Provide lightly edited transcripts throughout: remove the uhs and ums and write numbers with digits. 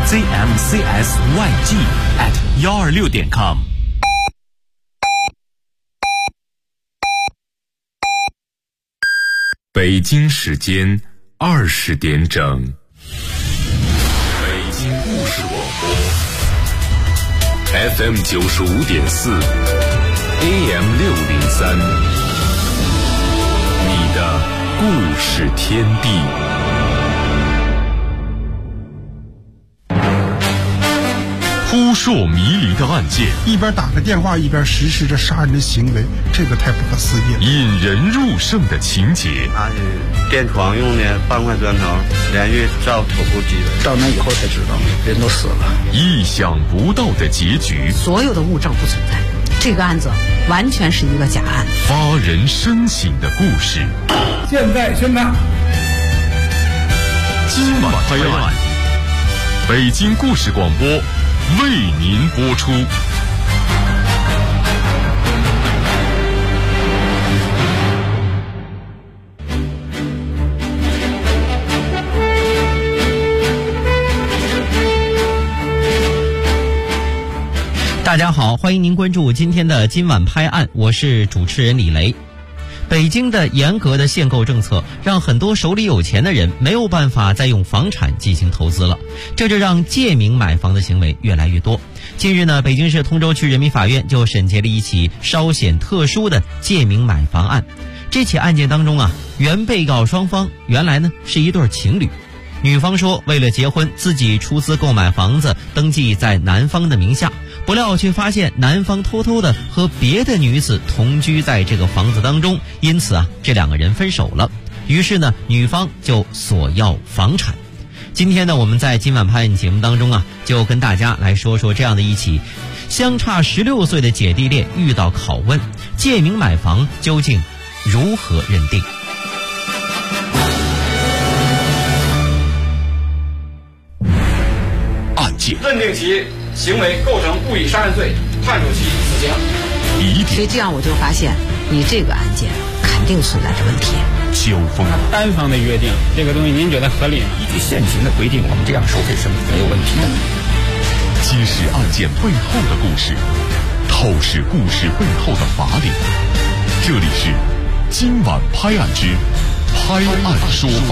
zmcsyg@126.com。 北京时间20点整，北京故事广播 FM 95.4 AM 603，你的故事天地。扑朔迷离的案件， 一边打着电话一边实施着杀人的行为，这个太不可思议了。 引人入胜的情节， 他是电床用的半块砖头，连续照头部击的。 到那以后才知道，人都死了。 意想不到的结局， 所有的物证不存在，这个案子完全是一个假案。 发人深省的故事。 现在宣判， 今晚拍案，北京故事广播为您播出。 大家好，欢迎您关注今天的今晚拍案，我是主持人李雷。北京的严格的限购政策让很多手里有钱的人没有办法再用房产进行投资了，这就让借名买房的行为越来越多。近日呢，北京市通州区人民法院就审结了一起稍显特殊的借名买房案。这起案件当中啊，原被告双方原来呢是一对情侣。女方说为了结婚自己出资购买房子登记在男方的名下，不料却发现男方偷偷的和别的女子同居在这个房子当中，因此啊这两个人分手了。于是呢女方就索要房产。今天呢我们在今晚拍案节目当中啊，就跟大家来说说这样的一起相差16岁的姐弟恋遇到拷问，借名买房究竟如何认定？ 认定其行为构成故意杀人罪，判处其死刑。 所以这样我就发现，你这个案件肯定存在着问题。 交锋， 单方的约定，这个东西您觉得合理吗？ 依据现行的规定，我们这样收费是没有问题的。 揭示案件背后的故事，透视故事背后的法理。这里是今晚拍案之拍案说法。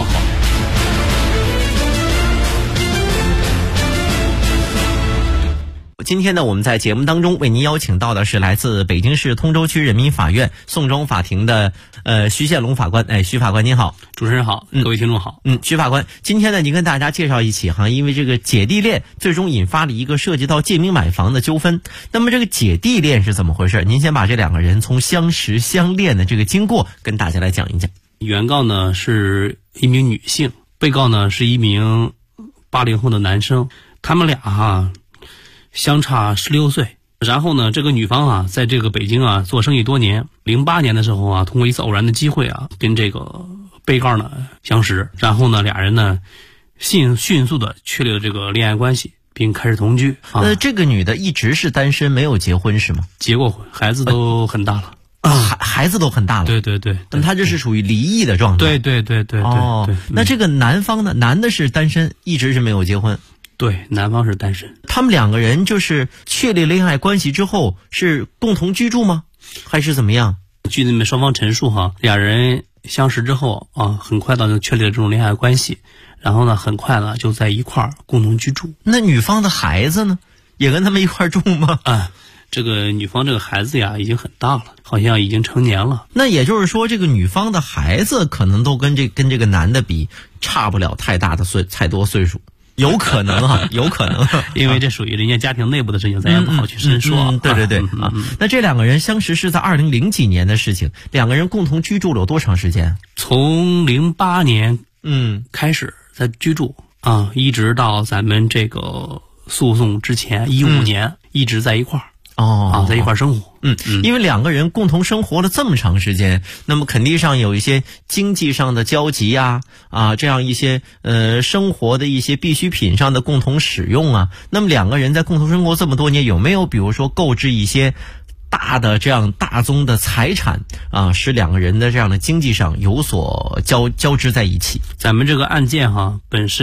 今天呢，我们在节目当中为您邀请到的是来自北京市通州区人民法院宋庄法庭的徐宪龙法官。徐法官您好。 主持人好，各位听众好。 徐法官，今天呢，您跟大家介绍一起因为这个姐弟恋最终引发了一个涉及到借名买房的纠纷。那么这个姐弟恋是怎么回事？您先把这两个人从相识相恋的这个经过跟大家来讲一讲。 原告呢是一名女性，被告呢是一名80后的男生，他们俩相差16岁。然后呢，这个女方在这个北京做生意多年。08年的时候通过一次偶然的机会跟这个被告呢相识，然后呢俩人呢迅速的确立了这个恋爱关系，并开始同居。 这个女的一直是单身，没有结婚是吗？ 结过婚，孩子都很大了。 孩子都很大了。 对对对。 那他这是属于离异的状态。 对。 那这个男方呢？男的是单身，一直是没有结婚。 对，男方是单身。 他们两个人就是确立恋爱关系之后是共同居住吗？还是怎么样？ 据你们双方陈述俩人相识之后很快就确立了这种恋爱关系，然后呢很快呢就在一块儿共同居住。 那女方的孩子呢，也跟他们一块儿住吗？ 这个女方这个孩子已经很大了，好像已经成年了。 那也就是说，这个女方的孩子可能都跟这个男的比差不了太多岁数。有可能有可能， 因为这属于人家家庭内部的事情，咱也不好去深说。 对那这两个人相识是在2000几年的事情，两个人共同居住了有多长时间？ 从08年开始在居住一直到咱们这个诉讼之前15年一直在一块儿。在一块生活。 因为两个人共同生活了这么长时间，那么肯定上有一些经济上的交集这样一些生活的一些必需品上的共同使用那么两个人在共同生活这么多年，有没有比如说购置一些大的这样大宗的财产使两个人的这样的经济上有所交织在一起？ 咱们这个案件本身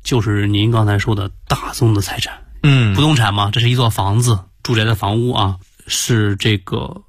就是您刚才说的大宗的财产。不动产嘛，这是一座房子，住宅的房屋啊，是这个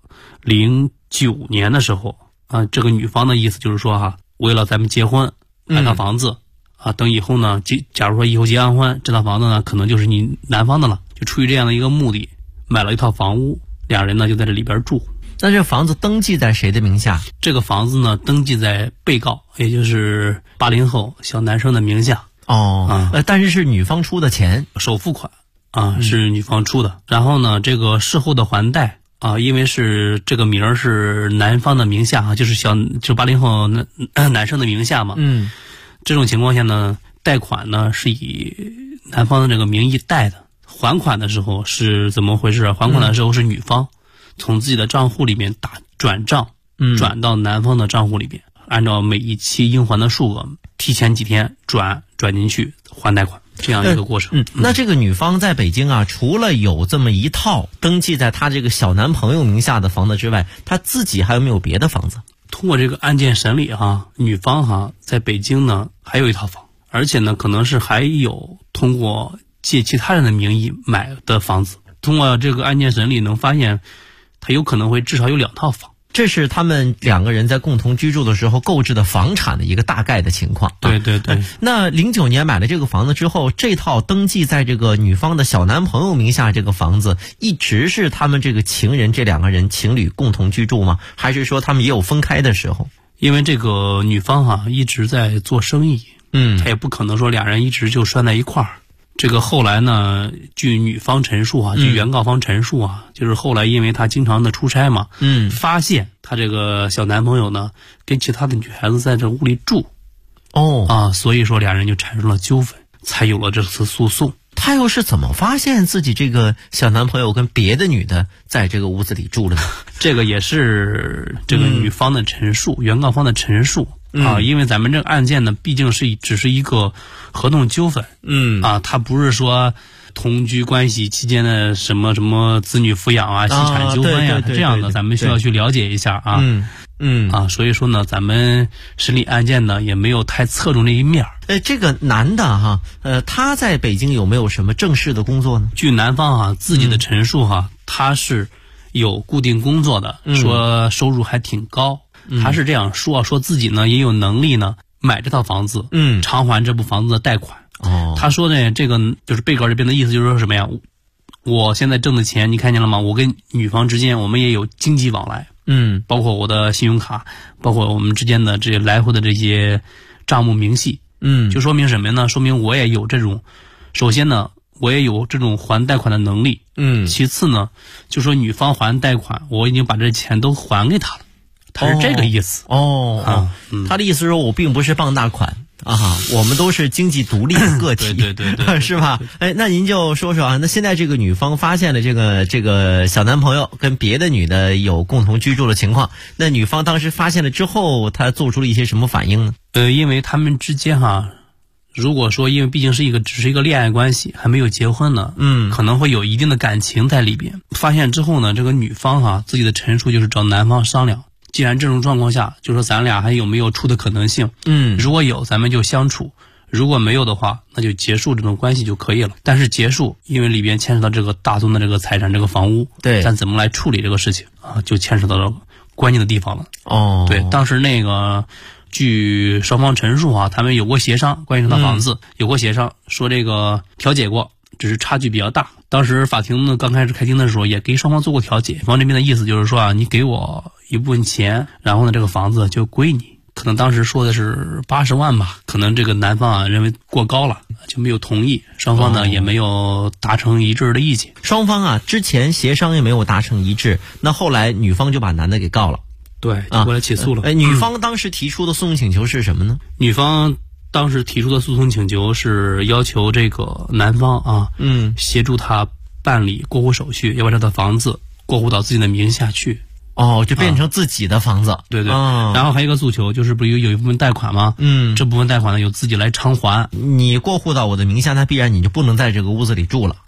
09年的时候啊，这个女方的意思就是说哈，为了咱们结婚买套房子啊，等以后呢，假如说以后结完婚，这套房子呢可能就是你男方的了，就出于这样的一个目的，买了一套房屋，两人呢就在这里边住。 那这房子登记在谁的名下？ 这个房子呢登记在被告，也就是80后小男生的名下。 但是是女方出的钱， 首付款啊是女方出的。然后呢，这个事后的还贷啊，因为是这个名儿是男方的名下啊，就是80后男生的名下嘛。这种情况下呢，贷款呢是以男方的这个名义贷的，还款的时候是怎么回事？还款的时候是女方从自己的账户里面转账，转到男方的账户里边，按照每一期应还的数额，提前几天转进去还贷款，这样一个过程。 那这个女方在北京啊，除了有这么一套登记在她这个小男朋友名下的房子之外，她自己还有没有别的房子？ 通过这个案件审理女方在北京呢还有一套房，而且呢可能是还有通过借其他人的名义买的房子。通过这个案件审理能发现，他有可能会至少有2套房。 这是他们2个人在共同居住的时候购置的房产的一个大概的情况。 对。 那09年买了这个房子之后，这套登记在这个女方的小男朋友名下这个房子，一直是他们这个情人这2个人情侣共同居住吗？还是说他们也有分开的时候？ 因为这个女方一直在做生意，她也不可能说俩人一直就拴在一块儿。这个后来呢，据女方陈述据原告方陈述就是后来因为她经常的出差嘛，发现她这个小男朋友呢跟其他的女孩子在这屋里住，所以说俩人就产生了纠纷，才有了这次诉讼。 他又是怎么发现自己这个小男朋友跟别的女的在这个屋子里住了呢？ 这个也是这个女方的陈述，原告方的陈述。因为咱们这个案件呢，毕竟只是一个合同纠纷，它不是说同居关系期间的什么子女抚养遗产纠纷这样的，咱们需要去了解一下所以说呢，咱们审理案件呢也没有太侧重这一面。 这个男的他在北京有没有什么正式的工作呢？ 据男方自己的陈述他是有固定工作的，说收入还挺高。他是这样说自己呢也有能力呢买这套房子，偿还这部房子的贷款。他说呢，这个就是被告这边的意思就是说什么呀？我现在挣的钱你看见了吗？我跟女方之间我们也有经济往来，包括我的信用卡，包括我们之间的这些来回的这些账目明细，就说明什么呢？说明我也有这种，首先呢我也有这种还贷款的能力，其次呢就说女方还贷款，我已经把这钱都还给她了。他是这个意思他的意思是说我并不是傍大款我们都是经济独立的个体， 对是吧？那您就说说那现在这个女方发现了这个小男朋友跟别的女的有共同居住的情况，那女方当时发现了之后，她做出了一些什么反应呢？ 因为他们之间如果说因为毕竟是只是一个恋爱关系，还没有结婚呢，可能会有一定的感情在里边。发现之后呢，这个女方自己的陈述就是找男方商量。既然这种状况下，就说咱俩还有没有处的可能性？如果有，咱们就相处；如果没有的话，那就结束这种关系就可以了。但是结束，因为里边牵扯到这个大宗的这个财产，这个房屋，咱怎么来处理这个事情就牵扯到了关键的地方了。对，当时那个据双方陈述他们有过协商，关于这套房子有过协商，说这个调解过，只是差距比较大。当时法庭呢刚开始开庭的时候也给双方做过调解，方这边的意思就是说你给我一部分钱，然后呢这个房子就归你。可能当时说的是80万吧，可能这个男方认为过高了，就没有同意，双方呢也没有达成一致的意见。 双方之前协商也没有达成一致，那后来女方就把男的给告了。 对，就过来起诉了。 女方当时提出的诉讼请求是什么呢？ 女方当时提出的诉讼请求是要求这个男方协助他办理过户手续，要把这套房子过户到自己的名下去。 就变成自己的房子。 对。然后还有一个诉求就是不是有一部分贷款吗？这部分贷款呢由自己来偿还。 你过户到我的名下，那必然你就不能在这个屋子里住了。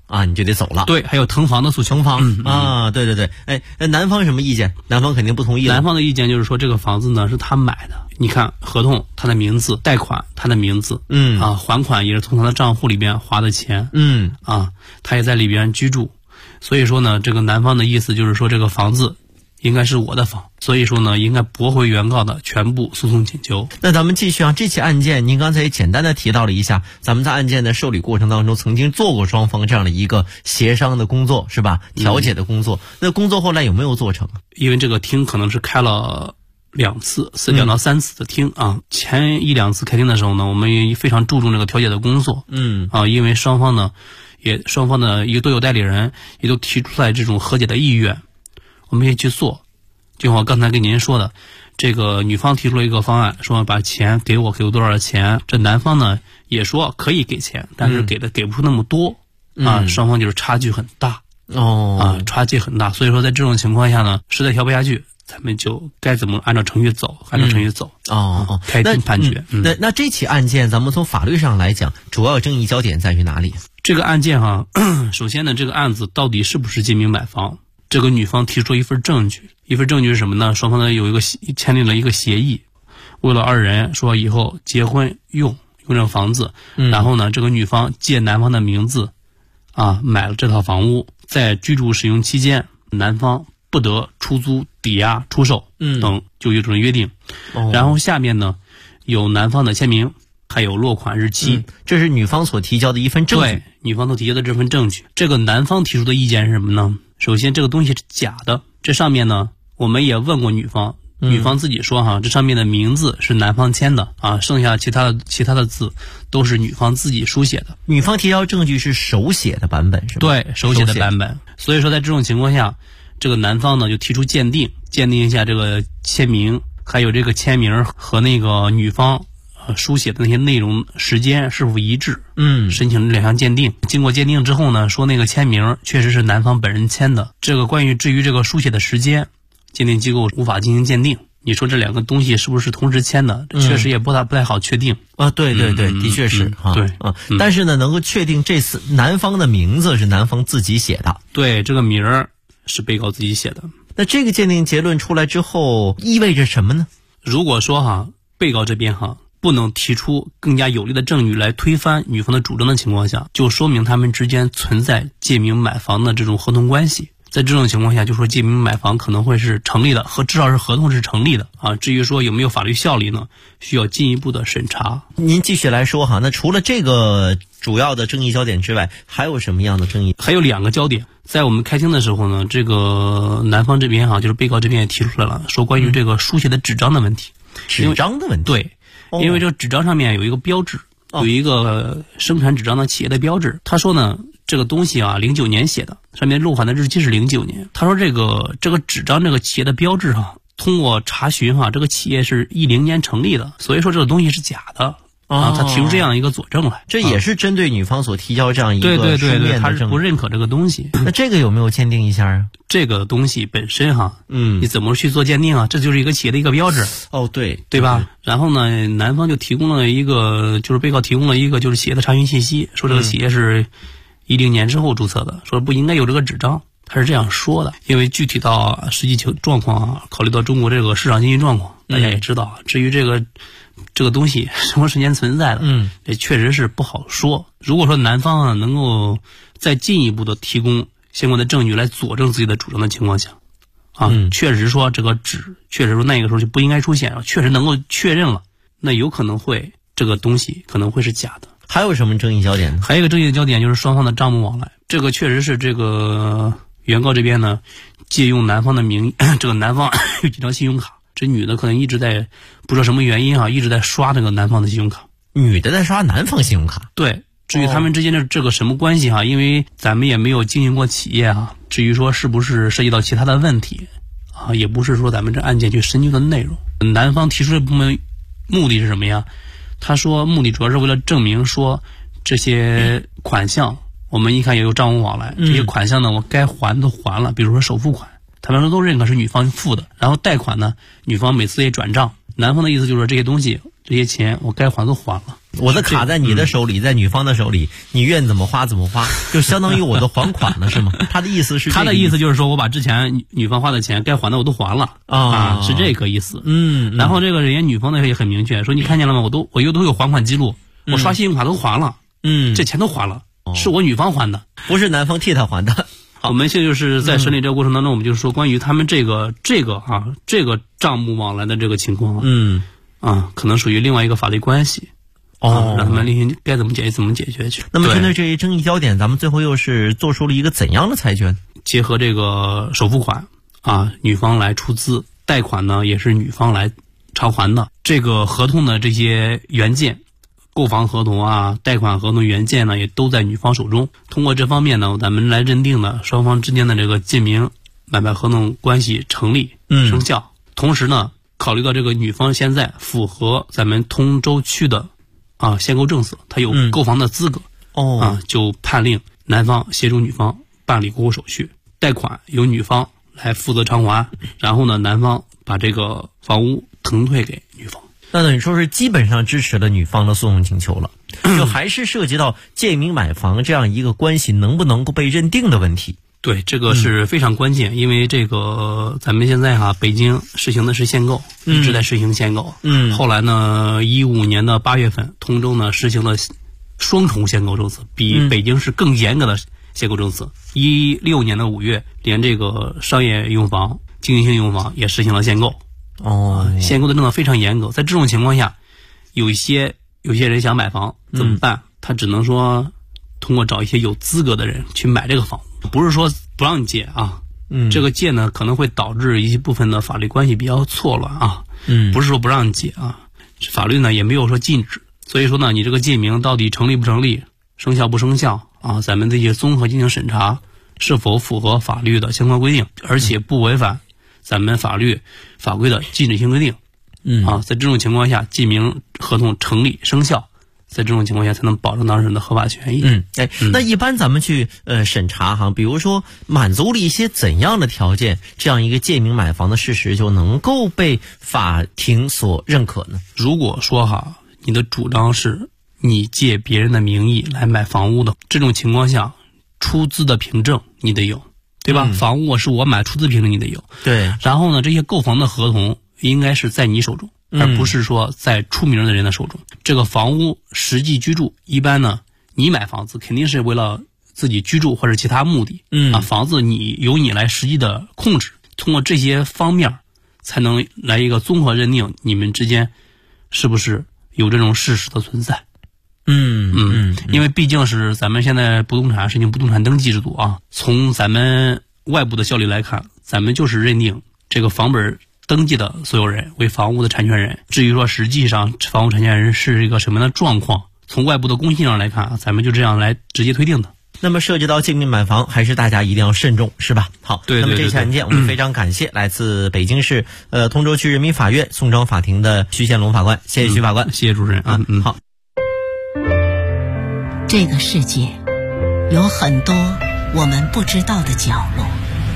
啊，你就得走了。 对，还有腾房的诉求。 腾房啊，对对对。哎，男方什么意见？男方肯定不同意了。 男方的意见就是说，这个房子呢是他买的，你看合同他的名字，贷款他的名字，还款也是从他的账户里边花的钱，他也在里边居住，所以说呢，这个男方的意思就是说，这个房子应该是我的房，所以说呢，应该驳回原告的全部诉讼请求。 那咱们继续啊，这起案件您刚才也简单的提到了一下，咱们在案件的受理过程当中曾经做过双方这样的一个协商的工作，是吧？调解的工作。那工作后来有没有做成？ 因为这个庭可能是开了2次，2到3次的庭啊。前1、2次开庭的时候呢，我们也非常注重这个调解的工作。因为双方的也都有代理人，也都提出来这种和解的意愿。我们也去做，就像我刚才跟您说的，这个女方提出了一个方案，说把钱给我多少钱，这男方呢也说可以给钱，但是给不出那么多，双方就是差距很大，差距很大，所以说在这种情况下呢，实在调不下去，咱们就该怎么按照程序走，开庭判决。 那这起案件咱们从法律上来讲，主要争议焦点在于哪里？ 这个案件首先呢，这个案子到底是不是借名买房？这个女方提出了一份证据是什么呢？双方呢签订了一个协议，为了2人说以后结婚用这个房子，然后呢，这个女方借男方的名字买了这套房屋，在居住使用期间，男方不得出租、抵押、出售等，就有这种约定。然后下面呢有男方的签名，还有落款日期， 这是女方所提交的一份证据。 对，女方所提交的这份证据。这个男方提出的意见是什么呢？首先这个东西是假的，这上面呢我们也问过女方，女方自己说这上面的名字是男方签的剩下其他的字都是女方自己书写的。 女方提交证据是手写的版本是吗？ 对，手写的版本。所以说在这种情况下，这个男方呢就提出鉴定一下这个签名，还有这个签名和那个女方书写的那些内容时间是否一致，申请2项鉴定。经过鉴定之后呢，说那个签名确实是男方本人签的。这个至于这个书写的时间，鉴定机构无法进行鉴定。你说这2个东西是不是同时签的？确实也不太好确定对，的确是对但是呢，能够确定这次男方的名字是男方自己写的。 对，这个名儿是被告自己写的。 那这个鉴定结论出来之后意味着什么呢？ 如果说被告这边不能提出更加有力的证据来推翻女方的主张的情况下，就说明他们之间存在借名买房的这种合同关系。在这种情况下，就说借名买房可能会是成立的，至少是合同是成立的至于说有没有法律效力呢，需要进一步的审查。 您继续来说那除了这个主要的争议焦点之外，还有什么样的争议？ 还有2个焦点。在我们开庭的时候呢，这个男方这边就是被告这边也提出来了，说关于这个书写的纸张的问题。 纸张的问题？ 对，因为这个纸张上面有一个标志，有一个生产纸张的企业的标志。他说呢，这个东西09年写的，上面落款的日期是09年。他说这个纸张这个企业的标志通过查询这个企业是10年成立的，所以说这个东西是假的他提出这样一个佐证来。 这也是针对女方所提交这样一个书面的证据。 对，他是不认可这个东西。 那这个有没有鉴定一下啊？ 这个东西本身你怎么去做鉴定这就是一个企业的一个标志。对吧？然后呢，男方就提供了一个，就是被告提供了一个就是企业的查询信息，说这个企业是10年之后注册的，说不应该有这个纸张。他是这样说的，因为具体到实际状况考虑到中国这个市场经济状况，大家也知道，至于这个东西什么时间存在的，也确实是不好说。如果说男方能够再进一步的提供相关的证据来佐证自己的主张的情况下，确实说这个纸，确实说那个时候就不应该出现，确实能够确认了，那有可能会这个东西可能会是假的。 还有什么争议焦点呢？ 还有一个争议的焦点就是双方的账目往来，这个确实是这个原告这边呢借用男方的名义，这个男方有几张信用卡，这女的可能一直在不知道什么原因一直在刷这个男方的信用卡。 女的在刷男方信用卡？ 对。至于他们之间的这个什么关系因为咱们也没有经营过企业至于说是不是涉及到其他的问题也不是说咱们这案件去深究的内容。男方提出的部分目的是什么呀？他说目的主要是为了证明说这些款项我们一看也有账务往来，这些款项呢我该还都还了，比如说首付款他们说都认可是女方付的，然后贷款呢女方每次也转账， 男方的意思就是说这些东西这些钱我该还都还了， 我的卡在你的手里，在女方的手里，你愿怎么花怎么花，就相当于我的还款了是吗？他的意思是他的意思就是说我把之前女方花的钱该还的我都还了啊，是这个意思。然后这个人家女方呢也很明确说，你看见了吗？我又都有还款记录，我刷信用卡都还了，这钱都还了，是我女方还的， 不是男方替他还的。 我们现在就是在审理这个过程当中，我们就是说关于他们这个账目往来的这个情况，可能属于另外一个法律关系，让他们另行该怎么解决去。 那么针对这一争议焦点，咱们最后又是做出了一个怎样的裁决？ 结合这个首付款女方来出资，贷款呢也是女方来偿还的。这个合同的这些原件，购房合同贷款合同原件呢也都在女方手中。通过这方面呢，咱们来认定的双方之间的这个借名买卖合同关系成立生效。同时呢，考虑到这个女方现在符合咱们通州区的限购政策，她有购房的资格，就判令男方协助女方办理过户手续，贷款由女方来负责偿还，然后呢，男方把这个房屋腾退给女方。 那等于说是基本上支持了女方的诉讼请求了，就还是涉及到借名买房这样一个关系能不能够被认定的问题。 对，这个是非常关键，因为这个咱们现在北京实行的是限购，一直在实行限购。后来呢，15年的8月份，通州呢实行了双重限购政策，比北京市更严格的限购政策。16年的5月，连这个商业用房、经济性用房也实行了限购。限购的政策非常严格，在这种情况下，有些人想买房怎么办？他只能说通过找一些有资格的人去买这个房屋，不是说不让你借这个借呢可能会导致一部分的法律关系比较错乱不是说不让你借法律呢也没有说禁止，所以说呢，你这个借名到底成立不成立，生效不生效咱们这些综合进行审查，是否符合法律的相关规定，而且不违反咱们法律法规的禁止性规定在这种情况下，借名合同成立生效，在这种情况下才能保证当事人的合法权益。 那一般咱们去审查比如说满足了一些怎样的条件，这样一个借名买房的事实就能够被法庭所认可呢？ 如果说你的主张是你借别人的名义来买房屋的，这种情况下，出资的凭证你得有，对吧？房屋是我买，出资凭证你得有。 对。 然后呢，这些购房的合同应该是在你手中，而不是说在出名的人的手中。这个房屋实际居住，一般呢，你买房子肯定是为了自己居住或者其他目的。房子由你来实际的控制，通过这些方面才能来一个综合认定你们之间是不是有这种事实的存在。因为毕竟是咱们现在不动产实行不动产登记制度从咱们外部的效力来看，咱们就是认定这个房本登记的所有人为房屋的产权人。至于说实际上房屋产权人是一个什么样的状况，从外部的公信上来看咱们就这样来直接推定的。 那么涉及到借名买房，还是大家一定要慎重，是吧？好， 对。 那么这起案件我们非常感谢来自北京市通州区人民法院宋庄法庭的徐建龙法官，谢谢徐法官， 谢谢主持人好。 这个世界有很多我们不知道的角落，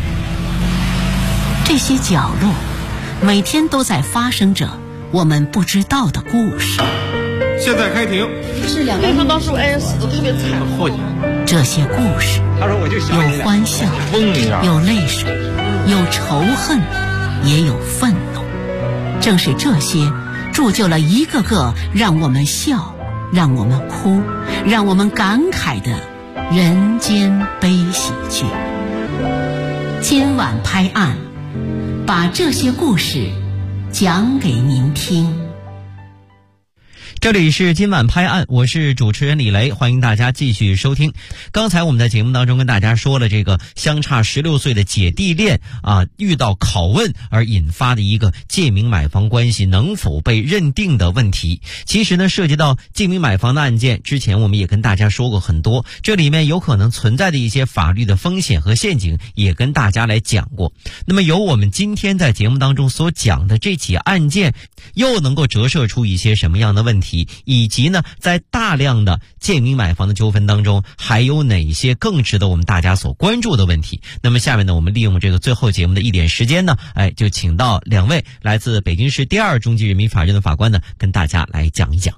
这些角落每天都在发生着我们不知道的故事。 现在开庭。 是2个人，他当时死的特别惨。 这些故事有欢笑，有泪水，有仇恨，也有愤怒。正是这些铸就了一个个让我们笑，让我们哭，让我们感慨的人间悲喜剧。今晚拍案，把这些故事讲给您听。 这里是今晚拍案，我是主持人李雷，欢迎大家继续收听。刚才我们在节目当中跟大家说了这个相差16岁的姐弟恋遇到拷问而引发的一个借名买房关系能否被认定的问题。其实呢，涉及到借名买房的案件，之前我们也跟大家说过很多，这里面有可能存在的一些法律的风险和陷阱也跟大家来讲过。那么由我们今天在节目当中所讲的这起案件， 又能够折射出一些什么样的问题，以及呢，在大量的借名买房的纠纷当中，还有哪些更值得我们大家所关注的问题？那么下面呢，我们利用这个最后节目的一点时间呢，就请到2位来自北京市第2中级人民法院的法官呢，跟大家来讲一讲。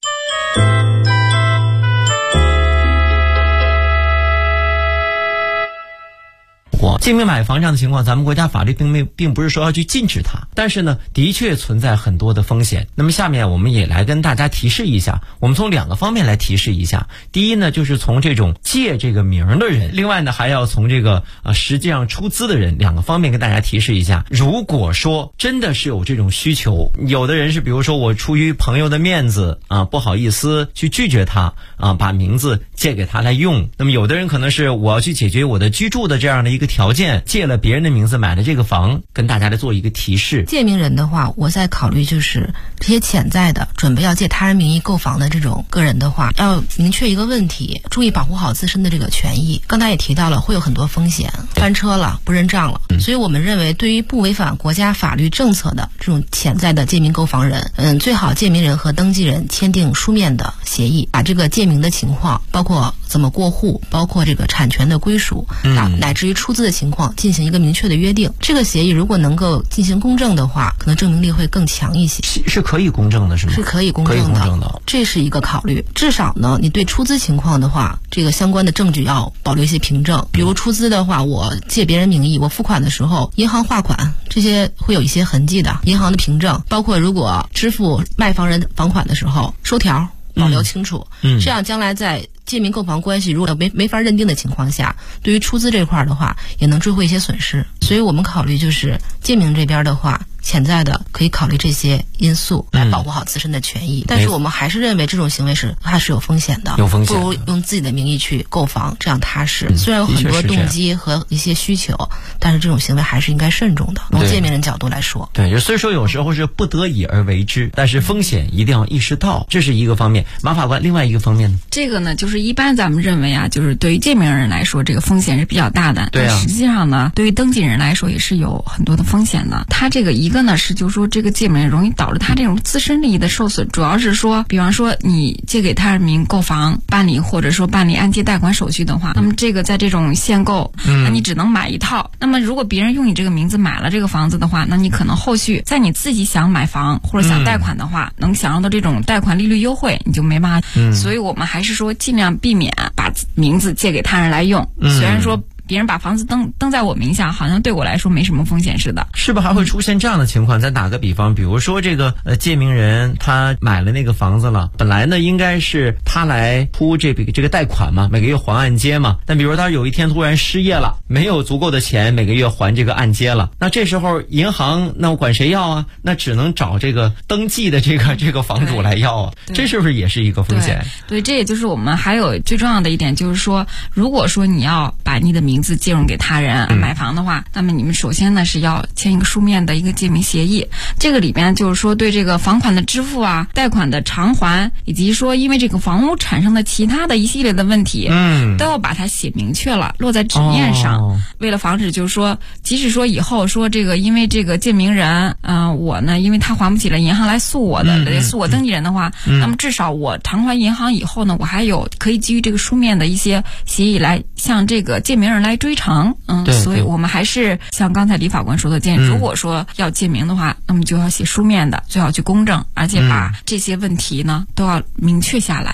借名买房这样的情况，咱们国家法律并不是说要去禁止它，但是呢，的确存在很多的风险。那么下面我们也来跟大家提示一下，我们从2个方面来提示一下。第一呢，就是从这种借这个名的人，另外呢，还要从这个实际上出资的人2个方面跟大家提示一下。如果说真的是有这种需求，有的人是比如说我出于朋友的面子不好意思去拒绝他把名字借给他来用。那么有的人可能是我要去解决我的居住的这样的一个条件，借了别人的名字买了这个房，跟大家来做一个提示。 借名人的话，我在考虑就是这些潜在的准备要借他人名义购房的这种个人的话，要明确一个问题，注意保护好自身的这个权益。刚才也提到了会有很多风险，翻车了，不认账了，所以我们认为对于不违反国家法律政策的这种潜在的借名购房人，最好借名人和登记人签订书面的协议，把这个借名的情况，包括怎么过户，包括这个产权的归属，乃至于出资的情况进行一个明确的约定。这个协议如果能够进行公证的话，可能证明力会更强一些。 是可以公证的是吗？ 是可以公证的，这是一个考虑。至少呢，你对出资情况的话，这个相关的证据要保留一些凭证。比如出资的话，我借别人名义，我付款的时候银行划款，这些会有一些痕迹的，银行的凭证，包括如果支付卖房人房款的时候，收条保留清楚，这样将来在借名购房关系如果没法认定的情况下，对于出资这块的话也能追回一些损失。所以我们考虑就是借名这边的话，潜在的可以考虑这些因素来保护好自身的权益，但是我们还是认为这种行为还是有风险的，不如用自己的名义去购房，这样踏实。虽然有很多动机和一些需求，但是这种行为还是应该慎重的。从借名人角度来说， 对，虽说有时候是不得已而为之，但是风险一定要意识到，这是一个方面。马法官，另外一个方面呢？ 这个呢，就是一般咱们认为就是对于借名人来说，这个风险是比较大的。 对啊。 实际上呢，对于登记人来说也是有很多的风险的。他这个一个呢是就是说这个借名人容易导致他这种自身利益的受损，主要是说，比方说你借给他人名购房办理或者说办理按揭贷款手续的话，那么这个在这种限购，那你只能买一套。那么如果别人用你这个名字买了这个房子的话，那你可能后续在你自己想买房或者想贷款的话，能享受到这种贷款利率优惠，你就没办法。所以我们还是说尽量避免把名字借给他人来用。虽然说别人把房子登在我名下，好像对我来说没什么风险似的。 是不是还会出现这样的情况？再打个比方，比如说这个借名人他买了那个房子了，本来呢应该是他来铺这个贷款嘛，每个月还按揭嘛。但比如他有一天突然失业了，没有足够的钱每个月还这个按揭了，那这时候银行那我管谁要啊？那只能找这个登记的这个房主来要啊。这是不是也是一个风险？ 对，这也就是我们还有最重要的一点，就是说，如果说你要把你的名字借用给他人买房的话，那么你们首先呢是要签一个书面的一个借名协议。这个里边就是说对这个房款的支付啊、贷款的偿还，以及说因为这个房屋产生的其他的一系列的问题，都要把它写明确了，落在纸面上。为了防止就是说，即使说以后说这个因为这个借名人，我呢因为他还不起了，银行来诉我的，诉我登记人的话，那么至少我偿还银行以后呢，我还有可以基于这个书面的一些协议来向这个借名人来追偿。所以我们还是像刚才李法官说的，建议如果说要借名的话，那么就要写书面的，最好去公证，而且把这些问题呢都要明确下来。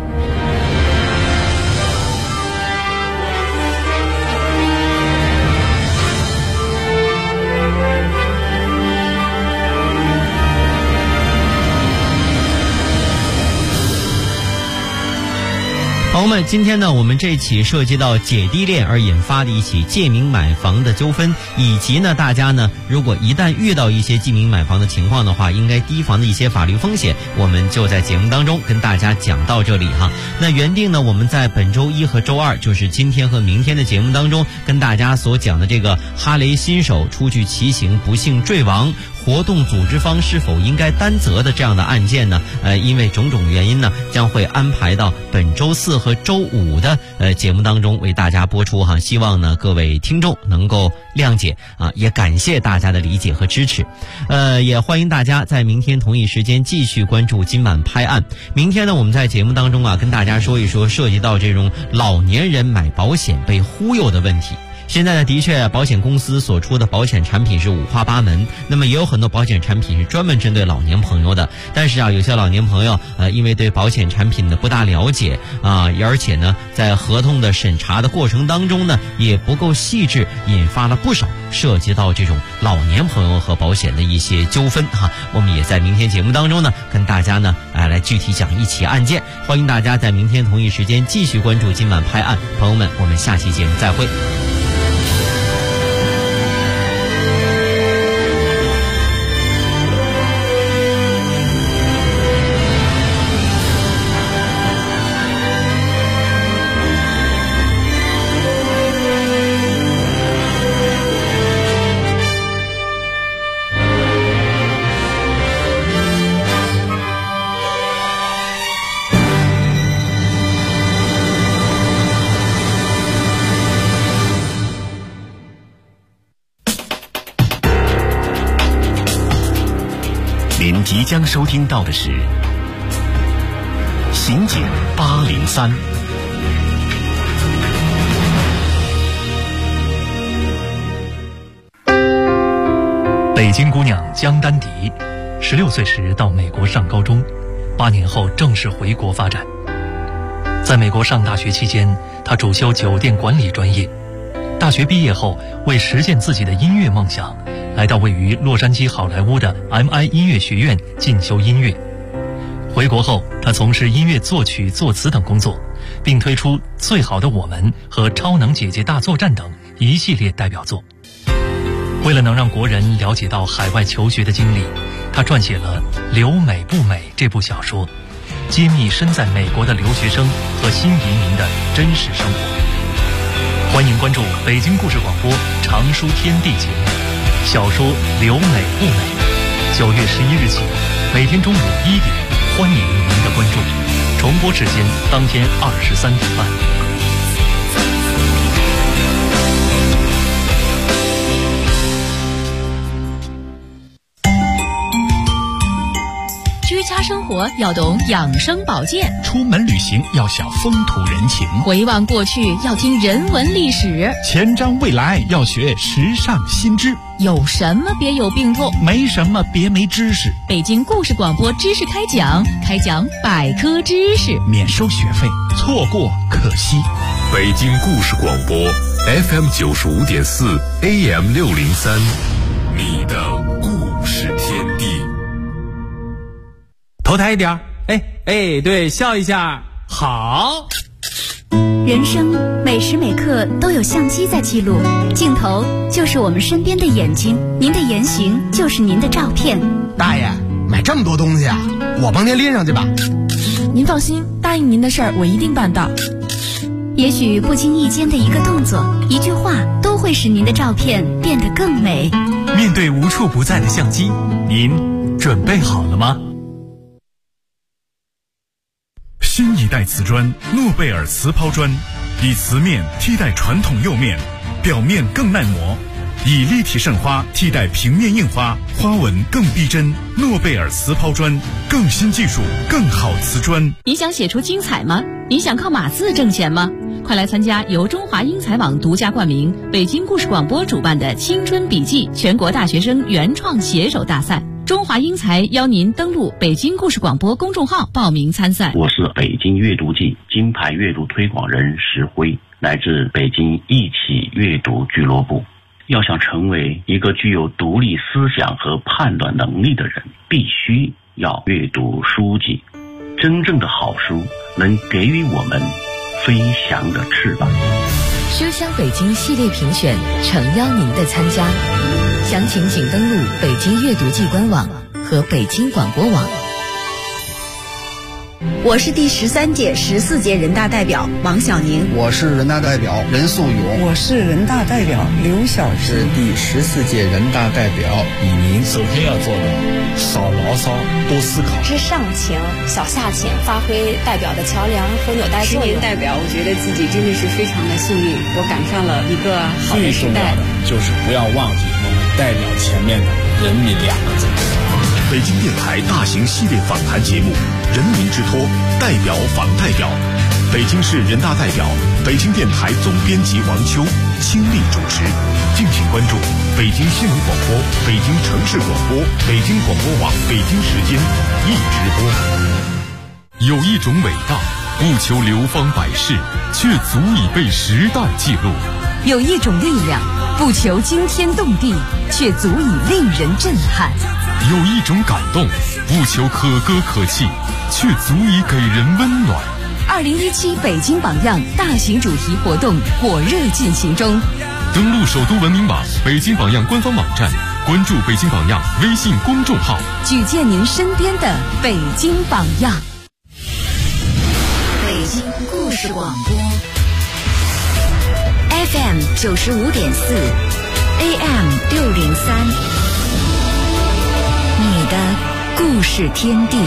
朋友们，今天呢，我们这起涉及到姐弟恋而引发的一起借名买房的纠纷，以及呢，大家呢，如果一旦遇到一些借名买房的情况的话，应该提防的一些法律风险，我们就在节目当中跟大家讲到这里哈。那原定呢，我们在本周一和周二，就是今天和明天的节目当中，跟大家所讲的这个哈雷新手出去骑行不幸坠亡， 活动组织方是否应该担责的这样的案件呢，因为种种原因呢，将会安排到本周4和周5的节目当中为大家播出哈。希望呢各位听众能够谅解啊，也感谢大家的理解和支持。也欢迎大家在明天同一时间继续关注今晚拍案。明天呢，我们在节目当中啊，跟大家说一说涉及到这种老年人买保险被忽悠的问题。现在呢，的确保险公司所出的保险产品是五花八门，那么也有很多保险产品是专门针对老年朋友的。但是啊，有些老年朋友因为对保险产品的不大了解啊，而且呢，在合同的审查的过程当中呢，也不够细致，引发了不少涉及到这种老年朋友和保险的一些纠纷哈。我们也在明天节目当中呢，跟大家呢来具体讲一起案件。欢迎大家在明天同一时间继续关注今晚拍案，朋友们，我们下期节目再会。 您即将收听到的是《刑警803》。 北京姑娘江丹迪，16岁时到美国上高中，8年后正式回国发展。在美国上大学期间，她主修酒店管理专业。大学毕业后，为实现自己的音乐梦想，来到位于洛杉矶好莱坞的 MI 音乐学院进修音乐。回国后，他从事音乐作曲、作词等工作，并推出《最好的我们》和《超能姐姐大作战》等一系列代表作。为了能让国人了解到海外求学的经历，他撰写了《留美不美》这部小说，揭秘身在美国的留学生和新移民的真实生活。欢迎关注北京故事广播常书天地节目小说《留美不美》，9月11日起，每天中午1点，欢迎您的关注。重播时间当天23点半。 居家生活要懂养生保健， 出门旅行要晓风土人情， 回望过去要听人文历史， 前瞻未来要学时尚新知。 有什么别有病痛， 没什么别没知识。 北京故事广播知识开讲百科知识， 免收学费，错过可惜。 北京故事广播 FM 95.4 AM 603，你的故事天地。 头抬一点，对，笑一下，好。 人生每时每刻都有相机在记录，镜头就是我们身边的眼睛，您的言行就是您的照片。 大爷，买这么多东西啊，我帮您拎上去吧。 您放心，答应您的事儿我一定办到。 也许不经意间的一个动作、一句话，都会使您的照片变得更美。 面对无处不在的相机，您准备好了吗？ 新一代瓷砖诺贝尔瓷抛砖，以瓷面替代传统釉面，表面更耐磨，以立体渗花替代平面印花，花纹更逼真。诺贝尔瓷抛砖，更新技术，更好瓷砖。 你想写出精彩吗？你想靠码字挣钱吗？快来参加由中华英才网独家冠名、北京故事广播主办的青春笔记全国大学生原创写手大赛。中华英才邀您登录北京故事广播公众号报名参赛。 我是北京阅读季金牌阅读推广人石辉，来自北京一起阅读俱乐部。要想成为一个具有独立思想和判断能力的人，必须要阅读书籍。真正的好书能给予我们飞翔的翅膀。 书香北京系列评选诚邀您的参加，详情请登录北京阅读季官网和北京广播网。 我是第13届、14届人大代表王小宁。 我是人大代表任素勇。 我是人大代表刘晓芝。 是第14届人大代表李宁。 首先要做的，少牢骚，多思考。 是上情小下情，发挥代表的桥梁和纽带作用。 10年代表，我觉得自己真的是非常的幸运，我赶上了一个好的时代。 最重要的就是不要忘记我们代表前面的人民2个字。 北京电台大型系列访谈节目《人民之托》，代表访代表，北京市人大代表、北京电台总编辑王秋倾力主持。敬请关注北京新闻广播、北京城市广播、北京广播网北京时间一直播。有一种伟大，不求流芳百世，却足以被时代记录； 有一种力量，不求惊天动地，却足以令人震撼； 有一种感动，不求可歌可泣，却足以给人温暖。 2017北京榜样大型主题活动火热进行中， 登录首都文明网、北京榜样官方网站，关注北京榜样微信公众号， 举荐您身边的北京榜样。 北京故事广播 FM 95.4 AM 603，你的故事天地。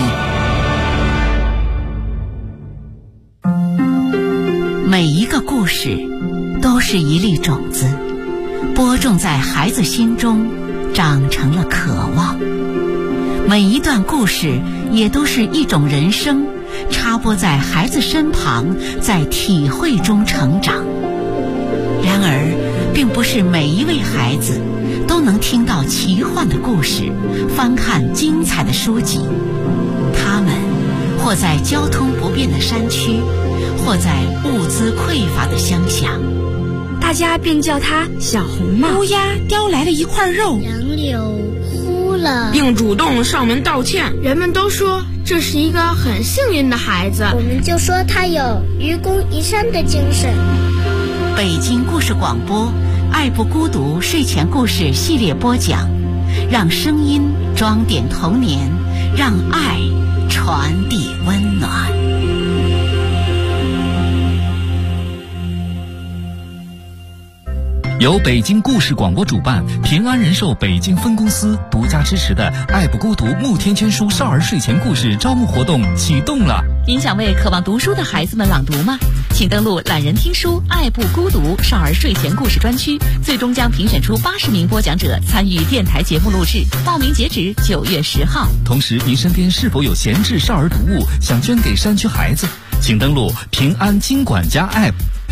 每一个故事都是一粒种子，播种在孩子心中，长成了渴望。每一段故事也都是一种人生，插播在孩子身旁，在体会中成长。然而，并不是每一位孩子都能听到奇幻的故事，翻看精彩的书籍。他们或在交通不便的山区，或在物资匮乏的乡下， 大家便叫他小红帽。 乌鸦叼来了一块肉， 杨柳哭了， 并主动上门道歉。 人们都说这是一个很幸运的孩子， 我们就说他有愚公移山的精神。 北京故事广播爱不孤独睡前故事系列播讲，让声音装点童年，让爱传递温暖。 由北京故事广播主办，平安人寿北京分公司独家支持的爱不孤独慕天圈书少儿睡前故事招募活动启动了。 您想为渴望读书的孩子们朗读吗？请登录懒人听书爱不孤独少儿睡前故事专区，最终将评选出80名播讲者参与电台节目录制，报名截止9月10号。 同时，您身边是否有闲置少儿读物想捐给山区孩子？请登录平安金管家 App。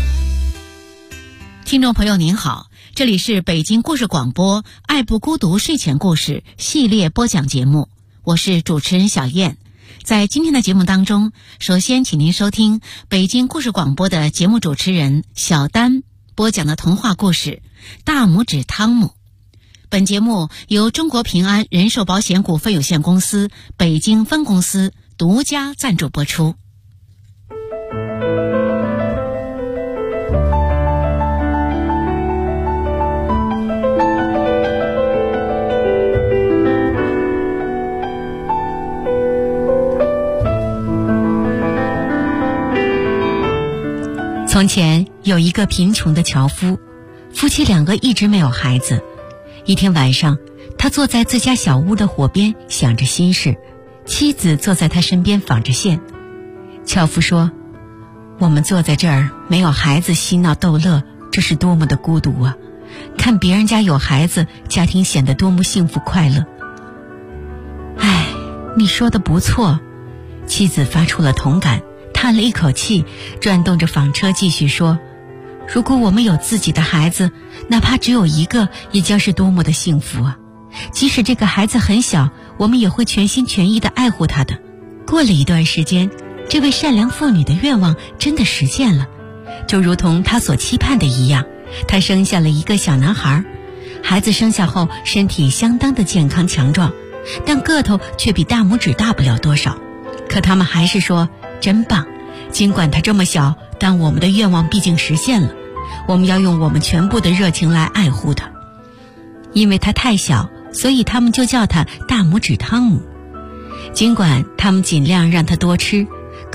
听众朋友您好，这里是北京故事广播爱不孤独睡前故事系列播讲节目，我是主持人小燕。在今天的节目当中，首先请您收听北京故事广播的节目主持人小丹播讲的童话故事《大拇指汤姆》。本节目由中国平安人寿保险股份有限公司北京分公司独家赞助播出。从前有一个贫穷的樵夫，夫妻2个一直没有孩子。一天晚上，他坐在自家小屋的火边想着心事，妻子坐在他身边纺着线。樵夫说：我们坐在这儿没有孩子嬉闹逗乐，这是多么的孤独啊！看别人家有孩子，家庭显得多么幸福快乐。哎，你说的不错。妻子发出了同感，叹了一口气，转动着纺车继续说：如果我们有自己的孩子，哪怕只有1个，也将是多么的幸福啊！即使这个孩子很小，我们也会全心全意地爱护他的。过了一段时间，这位善良妇女的愿望真的实现了，就如同她所期盼的一样，她生下了一个小男孩。孩子生下后身体相当的健康强壮，但个头却比大拇指大不了多少。可他们还是说真棒，尽管他这么小，但我们的愿望毕竟实现了，我们要用我们全部的热情来爱护他。因为他太小，所以他们就叫他大拇指汤姆。尽管他们尽量让他多吃，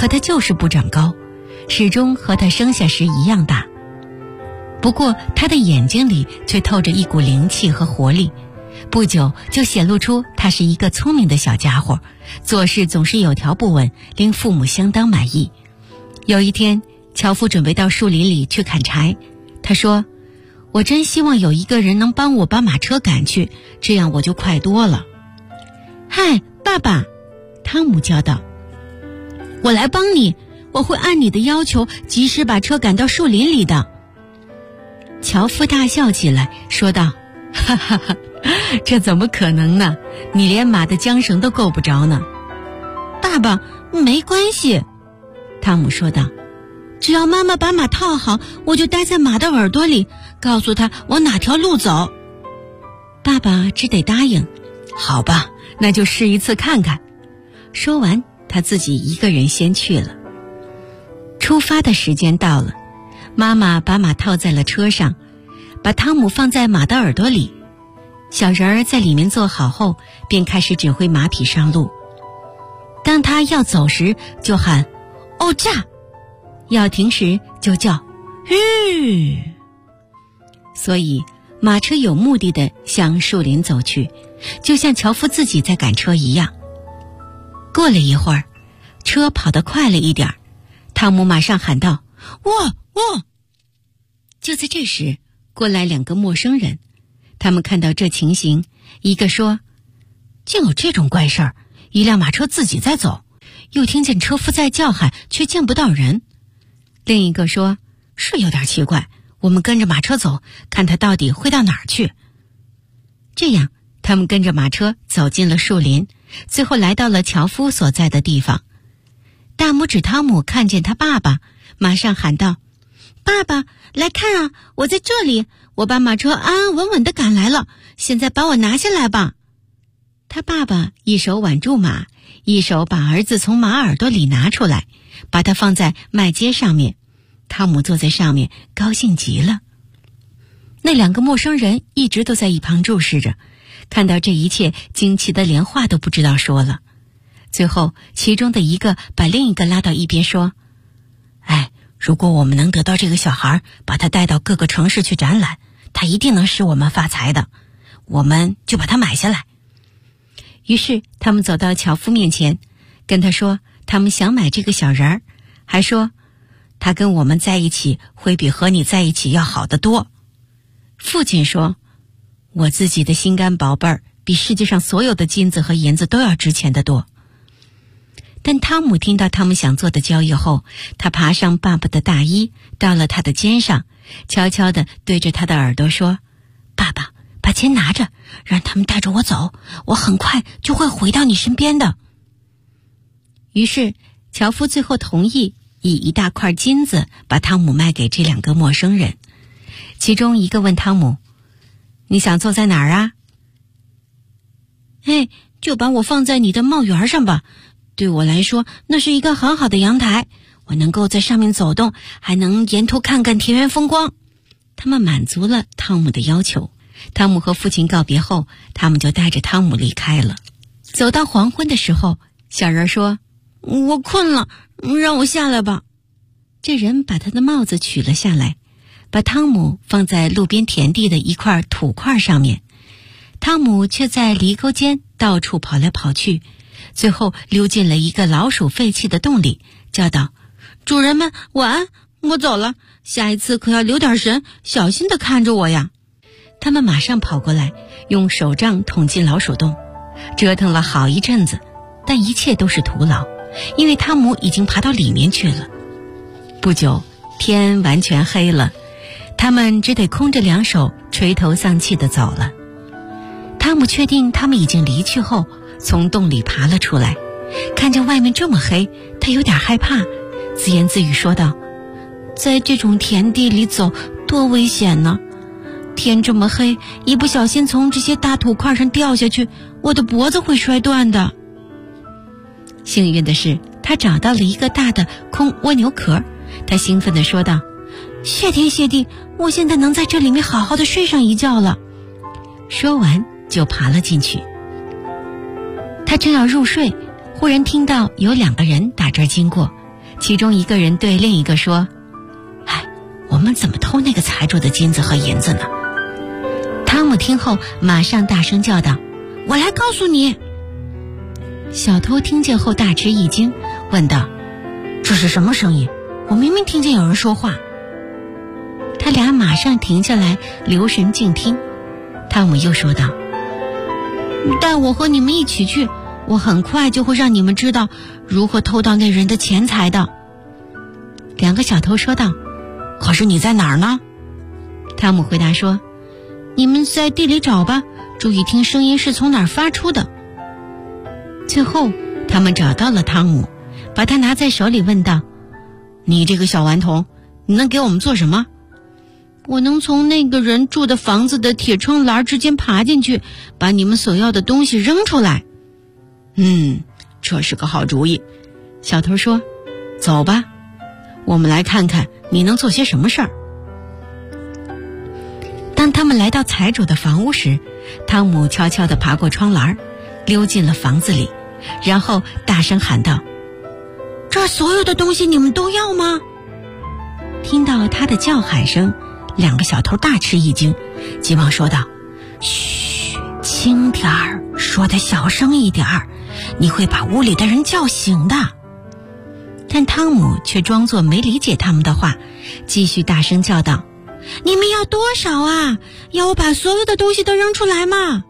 可它就是不长高，始终和它生下时一样大。不过它的眼睛里却透着一股灵气和活力，不久就显露出它是一个聪明的小家伙，做事总是有条不紊，令父母相当满意。有一天，樵夫准备到树林里去砍柴，他说：我真希望有一个人能帮我把马车赶去，这样我就快多了。嗨，爸爸，汤姆叫道，我来帮你，我会按你的要求及时把车赶到树林里的。樵夫大笑起来，说道：哈哈哈，这怎么可能呢？你连马的缰绳都够不着呢。爸爸，没关系，汤姆说道，只要妈妈把马套好，我就待在马的耳朵里，告诉他往哪条路走。爸爸只得答应，好吧，那就试一次看看。说完，他自己一个人先去了。出发的时间到了，妈妈把马套在了车上，把汤姆放在马的耳朵里。小人儿在里面坐好后，便开始指挥马匹上路。当他要走时，就喊哦驾；要停时就叫吁。所以马车有目的地向树林走去，就像樵夫自己在赶车一样。过了一会儿，车跑得快了一点，汤姆马上喊道：哇哇！就在这时，过来2个陌生人，他们看到这情形，一个说：竟有这种怪事儿，一辆马车自己在走，又听见车夫在叫喊，却见不到人。另一个说：是有点奇怪，我们跟着马车走，看他到底会到哪儿去。这样他们跟着马车走进了树林，最后来到了樵夫所在的地方。大拇指汤姆看见他爸爸，马上喊道：爸爸，来看啊，我在这里，我把马车安安稳稳地赶来了，现在把我拿下来吧。他爸爸一手挽住马，一手把儿子从马耳朵里拿出来，把它放在麦秸上面。汤姆坐在上面，高兴极了。那2个陌生人一直都在一旁注视着，看到这一切，惊奇的连话都不知道说了。最后，其中的一个把另一个拉到一边说：哎，如果我们能得到这个小孩，把他带到各个城市去展览，他一定能使我们发财的，我们就把他买下来。于是他们走到樵夫面前，跟他说他们想买这个小人儿，还说他跟我们在一起会比和你在一起要好得多。父亲说：我自己的心肝宝贝儿比世界上所有的金子和银子都要值钱得多。但汤姆听到他们想做的交易后，他爬上爸爸的大衣，到了他的肩上，悄悄地对着他的耳朵说：爸爸，把钱拿着，让他们带着我走，我很快就会回到你身边的。于是樵夫最后同意以1大块金子把汤姆卖给这2个陌生人。其中一个问汤姆：你想坐在哪儿啊？哎，就把我放在你的帽檐上吧，对我来说那是一个很好的阳台，我能够在上面走动，还能沿途看看田园风光。他们满足了汤姆的要求。汤姆和父亲告别后，他们就带着汤姆离开了。走到黄昏的时候，小人说：我困了，让我下来吧。这人把他的帽子取了下来，把汤姆放在路边田地的一块土块上面。汤姆却在犁沟间到处跑来跑去，最后溜进了一个老鼠废弃的洞里，叫道：主人们晚安，我走了，下一次可要留点神，小心地看着我呀。他们马上跑过来，用手杖捅进老鼠洞，折腾了好一阵子，但一切都是徒劳，因为汤姆已经爬到里面去了。不久，天完全黑了，他们只得空着2手，垂头丧气地走了。汤姆确定他们已经离去后，从洞里爬了出来，看见外面这么黑，他有点害怕，自言自语说道：在这种田地里走多危险呢，天这么黑，一不小心从这些大土块上掉下去，我的脖子会摔断的。幸运的是，他找到了一个大的空蜗牛壳，他兴奋地说道：谢天谢地，我现在能在这里面好好的睡上一觉了。说完就爬了进去。他正要入睡，忽然听到有2个人打这儿经过， 其中一个人对另一个说：“哎，我们怎么偷那个财主的金子和银子呢？”汤姆听后马上大声叫道：“我来告诉你！”小偷听见后大吃一惊，问道：“这是什么声音？我明明听见有人说话。”他俩马上停下来留神静听。汤姆又说道：“带我和你们一起去，我很快就会让你们知道如何偷到那人的钱财的。”两个小偷说道：“可是你在哪儿呢？”汤姆回答说：“你们在地里找吧，注意听声音是从哪儿发出的。”最后他们找到了汤姆，把他拿在手里问道：“你这个小顽童，你能给我们做什么？”“我能从那个人住的房子的铁窗栏之间爬进去，把你们所要的东西扔出来。”“这是个好主意。”小偷说。“走吧，我们来看看你能做些什么事儿。”当他们来到财主的房屋时，汤姆悄悄地爬过窗栏，溜进了房子里，然后大声喊道：“这所有的东西你们都要吗？”听到他的叫喊声，两个小偷大吃一惊，急忙说道：“嘘，轻点儿，说得小声一点儿，你会把屋里的人叫醒的。”但汤姆却装作没理解他们的话，继续大声叫道：“你们要多少啊？要我把所有的东西都扔出来吗？”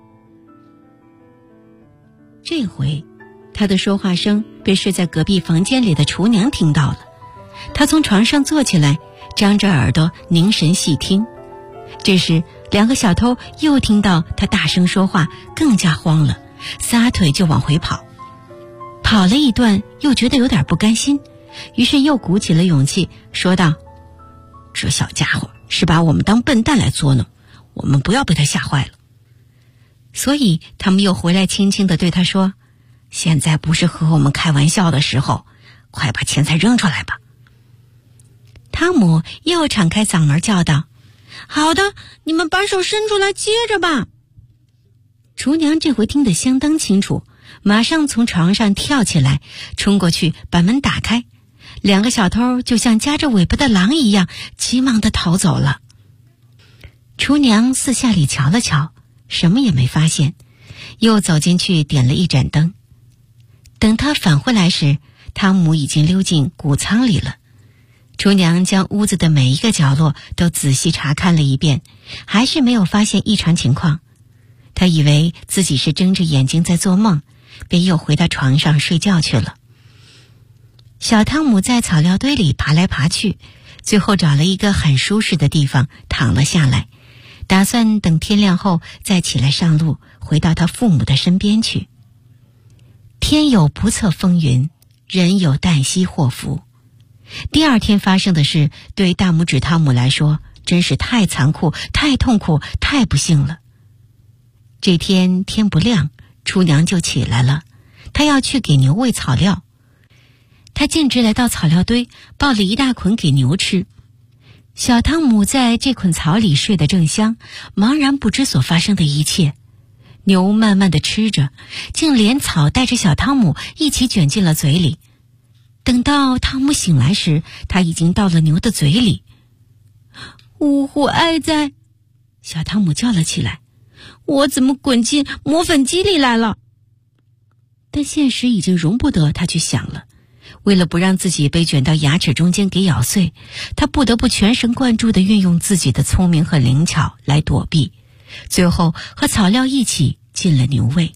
这回他的说话声被睡在隔壁房间里的厨娘听到了。他从床上坐起来，张着耳朵凝神细听。这时两个小偷又听到他大声说话，更加慌了，撒腿就往回跑。跑了一段，又觉得有点不甘心，于是又鼓起了勇气说道：“这小家伙是把我们当笨蛋来捉弄，我们不要被他吓坏了。”所以他们又回来轻轻地对他说：“现在不是和我们开玩笑的时候，快把钱财扔出来吧。”汤姆又敞开嗓门叫道：“好的，你们把手伸出来接着吧。”厨娘这回听得相当清楚，马上从床上跳起来，冲过去把门打开。两个小偷就像夹着尾巴的狼一样，急忙地逃走了。厨娘四下里瞧了瞧，什么也没发现，又走进去点了一盏灯。等他返回来时，汤姆已经溜进谷仓里了。厨娘将屋子的每一个角落都仔细查看了一遍，还是没有发现异常情况。他以为自己是睁着眼睛在做梦，便又回到床上睡觉去了。小汤姆在草料堆里爬来爬去，最后找了一个很舒适的地方躺了下来，打算等天亮后再起来上路，回到他父母的身边去。天有不测风云，人有旦夕祸福。第二天发生的事对大拇指汤姆来说真是太残酷、太痛苦、太不幸了。这天天不亮，厨娘就起来了，她要去给牛喂草料。她径直来到草料堆，抱了一大捆给牛吃。小汤姆在这捆草里睡得正香，茫然不知所发生的一切。牛慢慢地吃着，竟连草带着小汤姆一起卷进了嘴里。等到汤姆醒来时，他已经到了牛的嘴里。呜呼哀哉！小汤姆叫了起来，我怎么滚进磨粉机里来了？但现实已经容不得他去想了。为了不让自己被卷到牙齿中间给咬碎，他不得不全神贯注地运用自己的聪明和灵巧来躲避，最后和草料一起进了牛胃。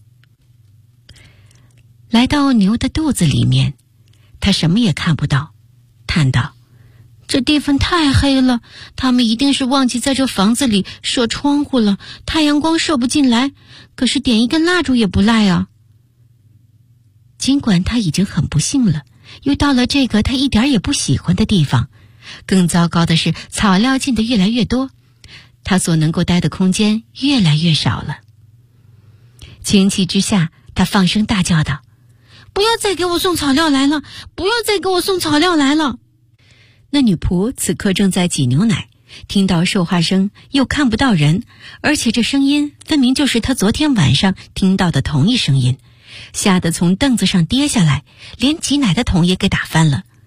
来到牛的肚子里面，他什么也看不到，叹道：“这地方太黑了，他们一定是忘记在这房子里设窗户了，太阳光射不进来，可是点一根蜡烛也不赖啊。”尽管他已经很不幸了，又到了这个他一点也不喜欢的地方，更糟糕的是草料进得越来越多，他所能够待的空间越来越少了。情急之下，他放声大叫道：“不要再给我送草料来了！不要再给我送草料来了！”那女仆此刻正在挤牛奶，听到说话声又看不到人，而且这声音分明就是她昨天晚上听到的同一声音，吓得从凳子上跌下来，连挤奶的桶也给打翻了。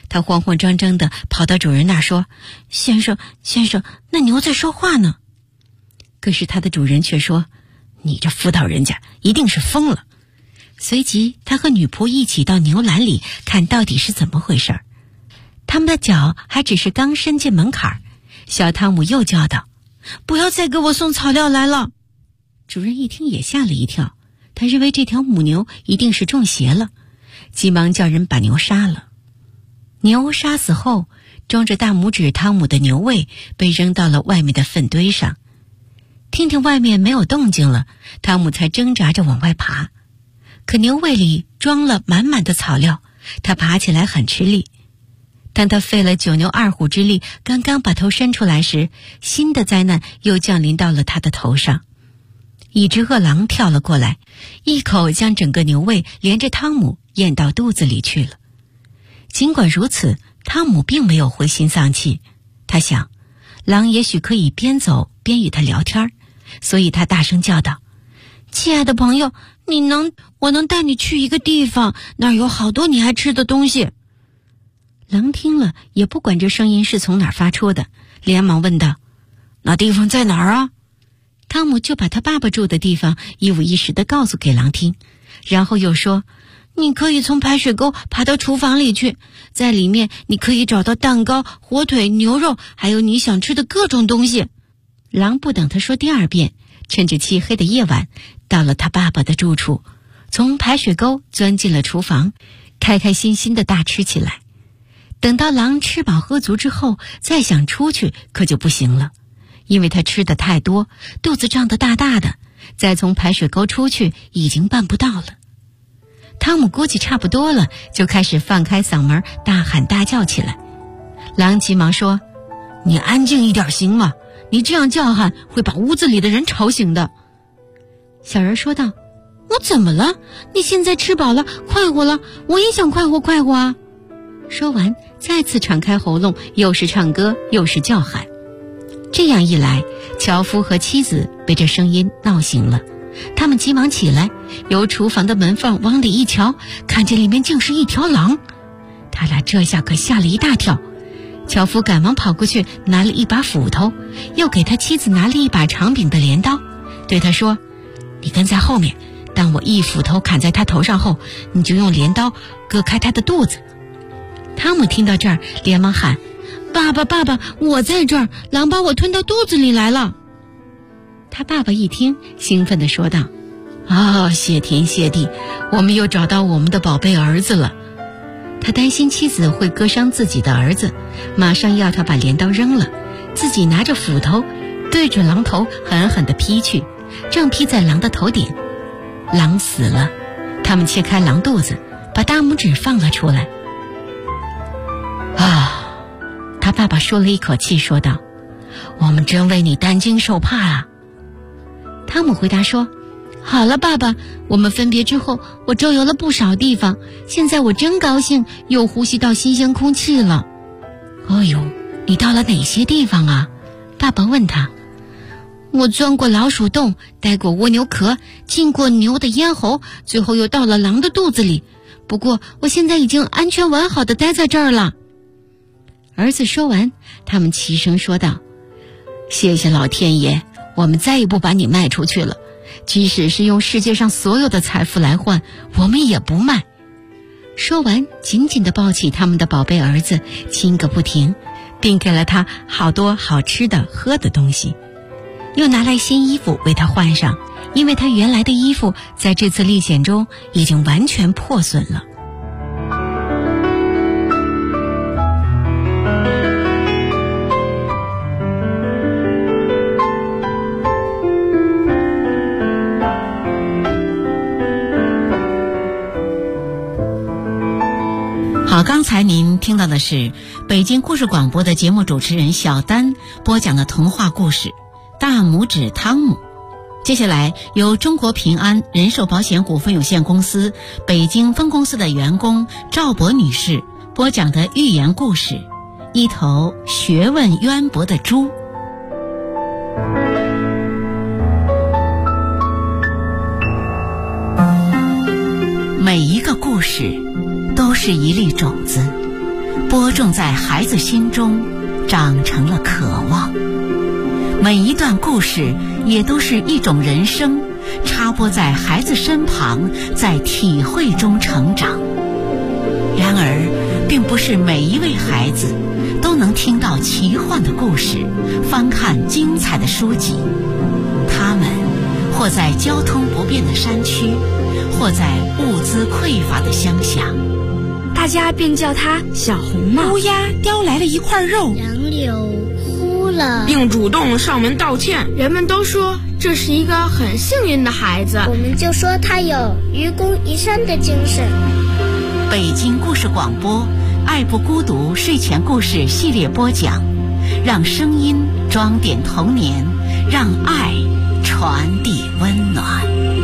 他慌慌张张地跑到主人那儿说：“先生，那牛在说话呢。”可是他的主人却说：“你这妇道人家一定是疯了。”随即他和女仆一起到牛栏里看到底是怎么回事。他们的脚还只是刚伸进门槛，小汤姆又叫道：“不要再给我送草料来了！”主人一听也吓了一跳，他认为这条母牛一定是中邪了，急忙叫人把牛杀了。牛杀死后，装着大拇指汤姆的牛胃被扔到了外面的粪堆上。听听外面没有动静了，汤姆才挣扎着往外爬。可牛胃里装了满满的草料，他爬起来很吃力。当他费了9牛2虎之力，刚刚把头伸出来时，新的灾难又降临到了他的头上。一只饿狼跳了过来，一口将整个牛胃连着汤姆咽到肚子里去了。尽管如此，汤姆并没有灰心丧气。他想，狼也许可以边走边与他聊天，所以他大声叫道：“亲爱的朋友，我能带你去一个地方，那儿有好多你爱吃的东西。”狼听了也不管这声音是从哪儿发出的，连忙问道：“那地方在哪儿啊？”汤姆就把他爸爸住的地方一五一十地告诉给狼听，然后又说：“你可以从排水沟爬到厨房里去，在里面你可以找到蛋糕、火腿、牛肉，还有你想吃的各种东西。”狼不等他说第二遍，趁着漆黑的夜晚到了他爸爸的住处，从排水沟钻进了厨房，开开心心地大吃起来。等到狼吃饱喝足之后，再想出去可就不行了，因为他吃的太多，肚子胀得大大的，再从排水沟出去已经办不到了。汤姆估计差不多了，就开始放开嗓门大喊大叫起来。狼急忙说：“你安静一点行吗？你这样叫喊会把屋子里的人吵醒的。”小人说道：“我怎么了？你现在吃饱了，快活了，我也想快活啊！”说完，再次敞开喉咙，又是唱歌又是叫喊。这样一来，樵夫和妻子被这声音闹醒了，他们急忙起来，由厨房的门缝往里一瞧，看见里面竟是一条狼。他俩这下可吓了一大跳。樵夫赶忙跑过去，拿了一把斧头，又给他妻子拿了一把长柄的镰刀，对他说：“你跟在后面，当我一斧头砍在他头上后，你就用镰刀割开他的肚子。”汤姆听到这儿，连忙喊：“爸爸，我在这儿，狼把我吞到肚子里来了。”他爸爸一听，兴奋地说道：“谢天谢地，我们又找到我们的宝贝儿子了。”他担心妻子会割伤自己的儿子，马上要他把镰刀扔了，自己拿着斧头对着狼头狠狠地劈去，正劈在狼的头顶。狼死了，他们切开狼肚子，把大拇指放了出来。他爸爸说了一口气，说道：“我们真为你担惊受怕啊。”汤姆回答说：“好了，爸爸，我们分别之后，我周游了不少地方，现在我真高兴，又呼吸到新鲜空气了。”“哦呦，你到了哪些地方啊？”爸爸问他。“我钻过老鼠洞，待过蜗牛壳，进过牛的咽喉，最后又到了狼的肚子里。不过我现在已经安全完好的待在这儿了。”儿子说完，他们齐声说道：“谢谢老天爷，我们再也不把你卖出去了，即使是用世界上所有的财富来换，我们也不卖。”说完，紧紧地抱起他们的宝贝儿子，亲个不停，并给了他好多好吃的喝的东西，又拿来新衣服为他换上，因为他原来的衣服在这次历险中已经完全破损了。好，刚才您听到的是北京故事广播的节目主持人小丹播讲的童话故事《大拇指汤姆》。接下来由中国平安人寿保险股份有限公司北京分公司的员工赵博女士播讲的寓言故事《一头学问渊博的猪》。每一个故事都是一粒种子， 播种在孩子心中，长成了渴望。每一段故事也都是一种人生，插播在孩子身旁，在体会中成长。然而，并不是每一位孩子都能听到奇幻的故事，翻看精彩的书籍。他们或在交通不便的山区，或在物资匮乏的乡下， 大家便叫他小红帽。乌鸦叼来了一块肉， 杨柳哭了， 并主动上门道歉。人们都说这是一个很幸运的孩子， 我们就说他有愚公移山的精神。 北京故事广播爱不孤独睡前故事系列播讲，让声音装点童年，让爱传递温暖。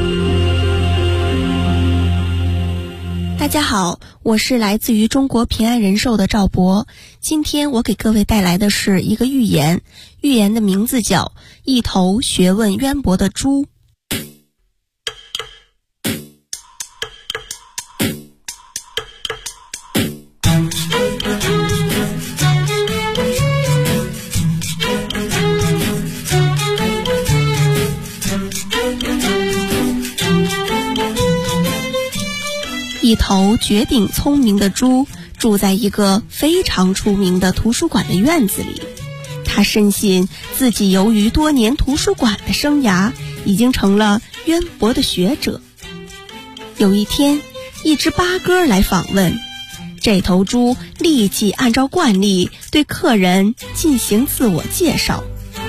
大家好，我是来自于中国平安人寿的赵博。今天我给各位带来的是一个寓言，寓言的名字叫一头学问渊博的猪。一头绝顶聪明的猪住在一个非常出名的图书馆的院子里，他深信自己由于多年图书馆的生涯已经成了渊博的学者。有一天，一只八哥来访问，这头猪立即按照惯例对客人进行自我介绍。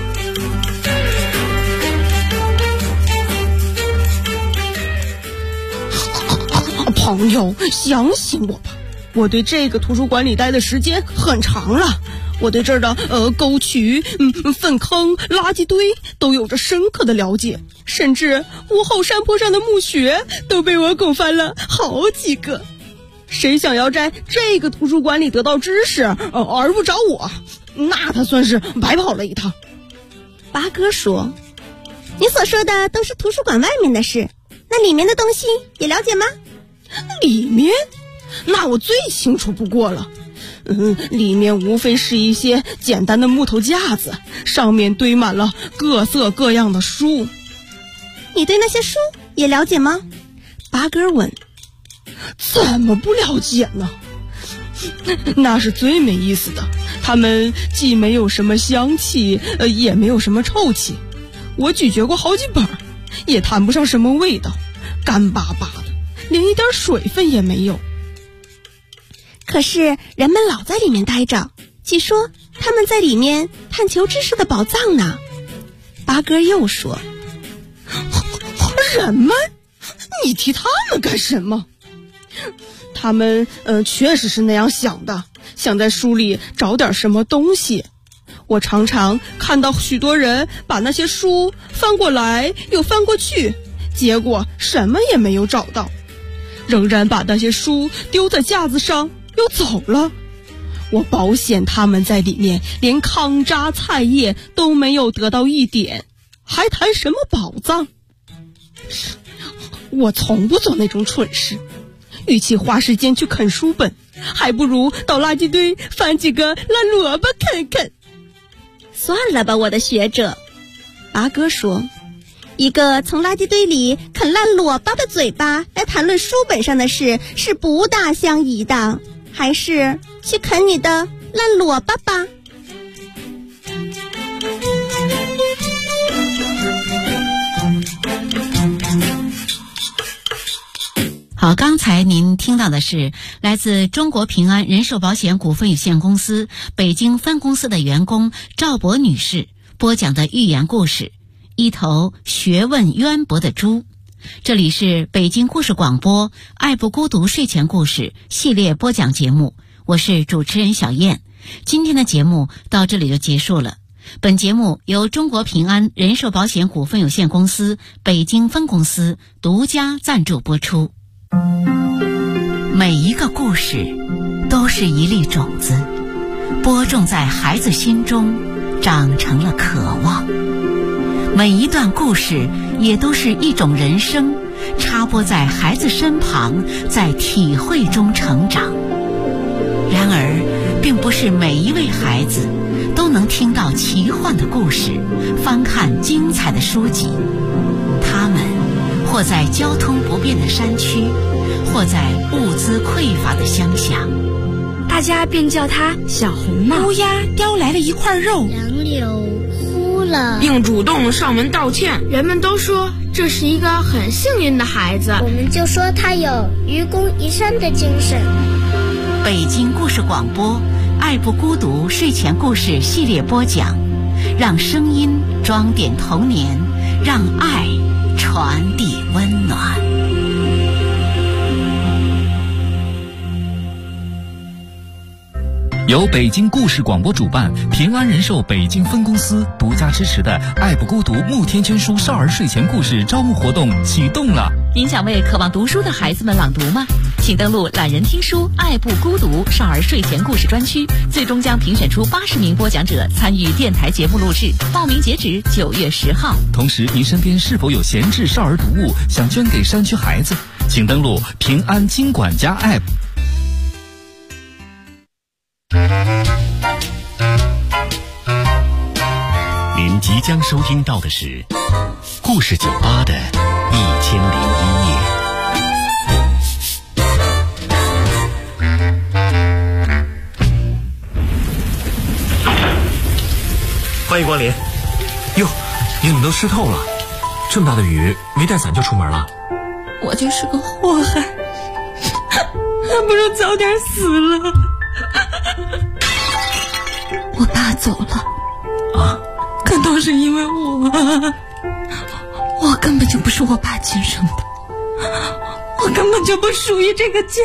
朋友，相信我吧，我对这个图书馆里待的时间很长了，我对这儿的沟渠、粪坑、垃圾堆都有着深刻的了解，甚至屋后山坡上的墓穴都被我拱翻了好几个。谁想要在这个图书馆里得到知识，而不找我，那他算是白跑了一趟。 八哥说：“你所说的都是图书馆外面的事，那里面的东西也了解吗？” 里面？那我最清楚不过了。里面无非是一些简单的木头架子，上面堆满了各色各样的书。 你对那些书也了解吗？八哥问。 怎么不了解呢？那是最没意思的，它们既没有什么香气，也没有什么臭气。我咀嚼过好几本，也谈不上什么味道，干巴巴的，连一点水分也没有。 可是人们老在里面待着，据说他们在里面探求知识的宝藏呢。八哥又说：“ 人们？你提他们干什么？”他们确实是那样想的，想在书里找点什么东西。我常常看到许多人把那些书翻过来又翻过去，结果什么也没有找到，仍然把那些书丢在架子上又走了。我保险他们在里面连糠渣菜叶都没有得到一点，还谈什么宝藏？我从不做那种蠢事，与其花时间去啃书本，还不如到垃圾堆翻几个烂萝卜啃啃。 算了吧，我的学者，八哥说，一个从垃圾堆里啃烂萝卜的嘴巴来谈论书本上的事是不大相宜的，还是去啃你的烂萝卜吧。 好，刚才您听到的是来自中国平安人寿保险股份有限公司北京分公司的员工赵博女士播讲的寓言故事《一头学问渊博的猪》。这里是北京故事广播爱不孤独睡前故事系列播讲节目，我是主持人小燕。今天的节目到这里就结束了。本节目由中国平安人寿保险股份有限公司北京分公司独家赞助播出。每一个故事都是一粒种子，播种在孩子心中，长成了渴望。每一段故事也都是一种人生，插播在孩子身旁，在体会中成长。 然而，并不是每一位孩子都能听到奇幻的故事，翻看精彩的书籍。他们或在交通不便的山区，或在物资匮乏的乡下， 大家便叫他小红帽。 乌鸦叼来了一块肉， 杨柳哭了， 并主动上门道歉。人们都说这是一个很幸运的孩子， 我们就说他有愚公移山的精神。 北京故事广播爱不孤独睡前故事系列播讲，让声音装点童年，让爱传递温暖。 由北京故事广播主办，平安人寿北京分公司独家支持的爱不孤独慕天娟书少儿睡前故事招募活动启动了。 您想为渴望读书的孩子们朗读吗？请登录懒人听书爱不孤独少儿睡前故事专区，最终将评选出80名播讲者参与电台节目录制，报名截止9月10号。 同时，您身边是否有闲置少儿读物想捐给山区孩子？请登录平安经管家 App。 您即将收听到的是故事酒吧的1001夜。 欢迎光临。哟，你怎么都湿透了？这么大的雨，没带伞就出门了？ 我就是个祸害，还不如早点死了。我爸走了啊， 可都是因为我根本就不是我爸亲生的，我根本就不属于这个家。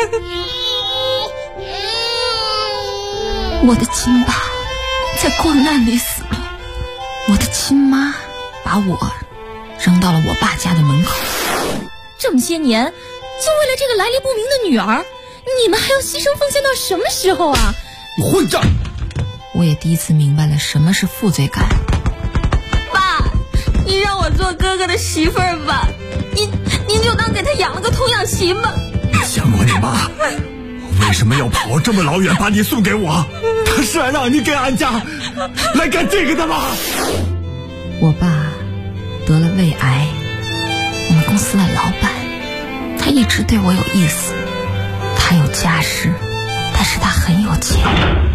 我的亲爸在光难里死了，我的亲妈把我扔到了我爸家的门口。 这么些年，就为了这个来历不明的女儿，你们还要牺牲奉献到什么时候啊？ 你混账！ 我也第一次明白了什么是负罪感。 爸，你让我做哥哥的媳妇儿吧，您就当给他养了个童养媳吧。 你想过你妈为什么要跑这么老远把你送给我？他是来让你给俺家来干这个的吗？ 我爸得了胃癌，我们公司的老板，他一直对我有意思，他有家室，但是他很有钱。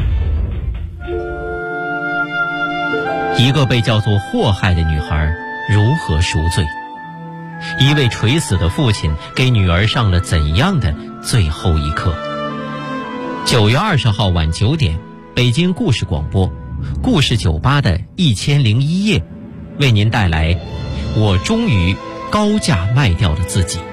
一个被叫做祸害的女孩如何赎罪？一位垂死的父亲给女儿上了怎样的最后一课？9月20号晚9点，北京故事广播故事酒吧的1001夜，为您带来我终于高价卖掉了自己。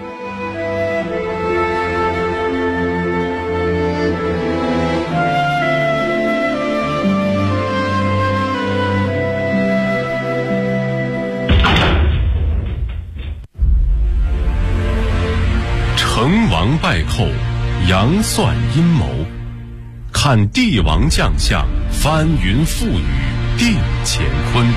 成王败寇，杨算阴谋，看帝王将相，翻云覆雨定乾坤。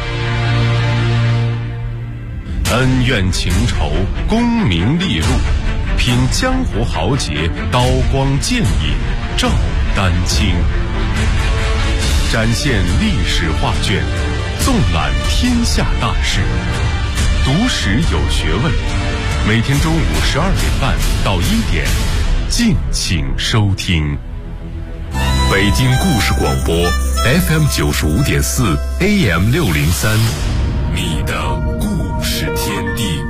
恩怨情仇，功名利禄，品江湖豪杰，刀光剑影照丹青。展现历史画卷，纵览天下大事，读史有学问。每天中午12点半到1点，敬请收听。北京故事广播 FM 95.4 AM 603，你的故事天地。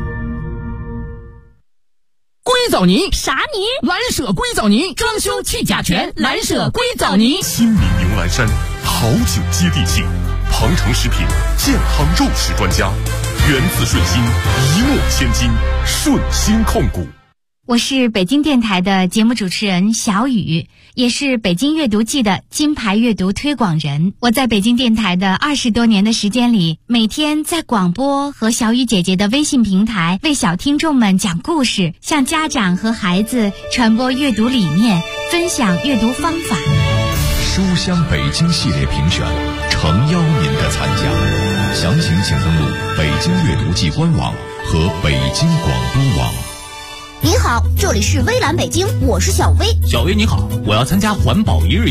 硅藻泥啥泥？ 蓝舍硅藻泥，装修去甲醛，蓝舍硅藻泥。 亲民牛栏山，好酒接地气。鹏城食品健康肉食专家，源自顺心，一诺千金，顺心控股。 我是北京电台的节目主持人小雨，也是北京阅读季的金牌阅读推广人。我在北京电台的20多年的时间里，每天在广播和小雨姐姐的微信平台为小听众们讲故事，向家长和孩子传播阅读理念，分享阅读方法。 书香北京系列评选，诚邀您的参加。详情请登录北京阅读季官网和北京广播网。 您好，这里是微蓝北京，我是小薇。 小薇你好，我要参加环保一日